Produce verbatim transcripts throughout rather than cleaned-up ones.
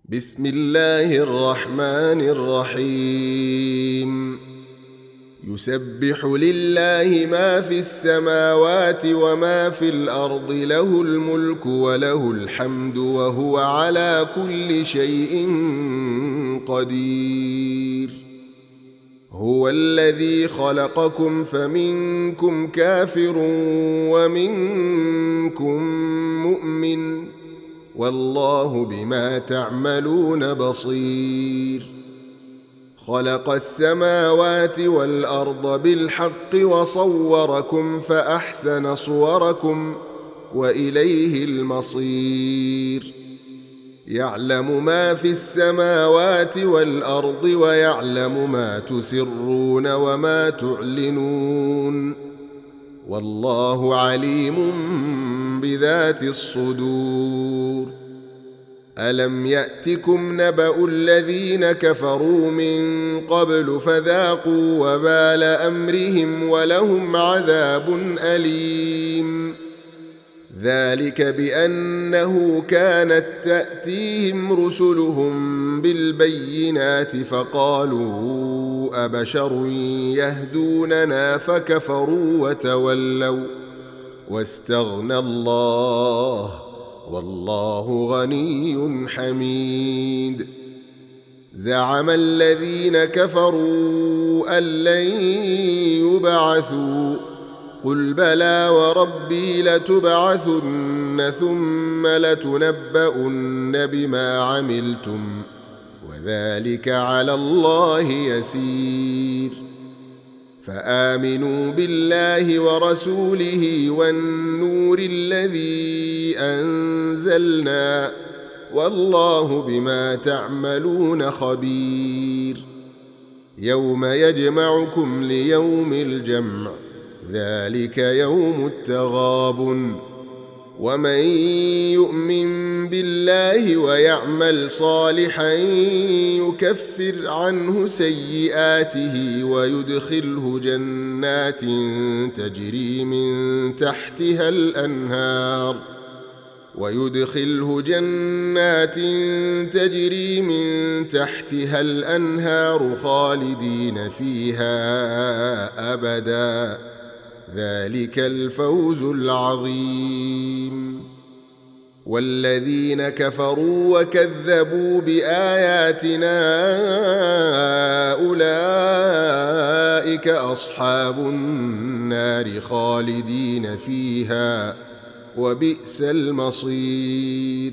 بسم الله الرحمن الرحيم. يسبح لله ما في السماوات وما في الأرض، له الملك وله الحمد وهو على كل شيء قدير. هو الذي خلقكم فمنكم كافر ومنكم مؤمن، والله بما تعملون بصير. خلق السماوات والأرض بالحق وصوركم فأحسن صوركم وإليه المصير. يعلم ما في السماوات والأرض ويعلم ما تسرون وما تعلنون، والله عليم بذات الصدور. ألم يأتكم نبأ الذين كفروا من قبل فذاقوا وبال أمرهم ولهم عذاب أليم. ذلك بأنه كانت تأتيهم رسلهم بالبينات فقالوا أبشر يهدوننا فكفروا وتولوا واستغنى الله، والله غني حميد. زعم الذين كفروا أن لن يبعثوا، قل بلى وربي لتبعثن ثم لتنبؤن بما عملتم وذلك على الله يسير. فآمنوا بالله ورسوله والنور الذي أنزلنا، والله بما تعملون خبير. يوم يجمعكم ليوم الجمع، ذلك يوم التغابن. ومن يؤمن بالله ويعمل صالحا يكفر عنه سيئاته ويدخله جنات تجري من تحتها الأنهار ويدخله جنات تجري من تحتها الأنهار خالدين فيها أبدا، ذلك الفوز العظيم. والذين كفروا وكذبوا بآياتنا أولئك أصحاب النار خالدين فيها، وبئس المصير.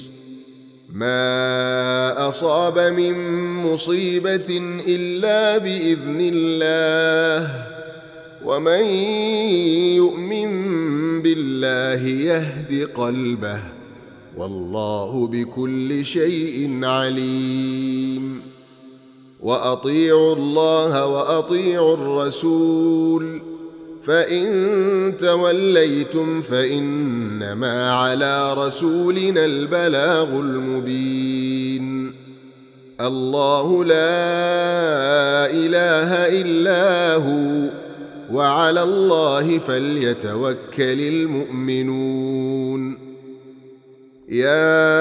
ما أصاب من مصيبة إلا بإذن الله، ومن يؤمن بالله يهد قلبه، والله بكل شيء عليم. وأطيعوا الله وأطيعوا الرسول، فإن توليتم فإنما على رسولنا البلاغ المبين. الله لا إله إلا هو، وعلى الله فليتوكل المؤمنون. يا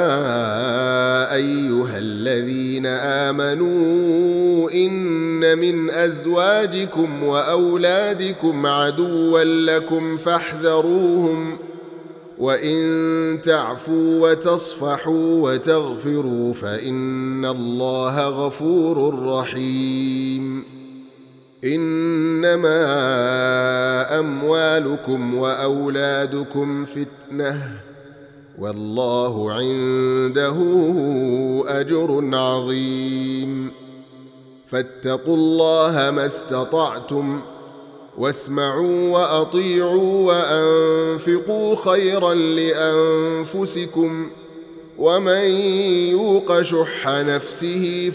أيها الذين آمنوا إن من أزواجكم وأولادكم عدوا لكم فاحذروهم، وإن تعفوا وتصفحوا وتغفروا فإن الله غفور رحيم. إنما أموالكم وأولادكم فتنة، والله عنده أجر عظيم. فاتقوا الله ما استطعتم، واسمعوا وأطيعوا وأنفقوا خيرا لأنفسكم، ومن يوق شح نفسه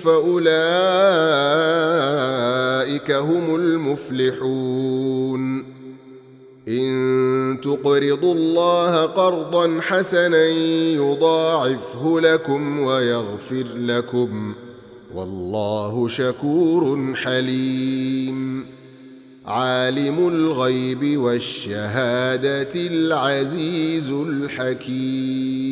فأولئك هم المفلحون. إن تقرضوا الله قرضا حسنا يضاعفه لكم ويغفر لكم، والله شكور حليم. عالم الغيب والشهادة العزيز الحكيم.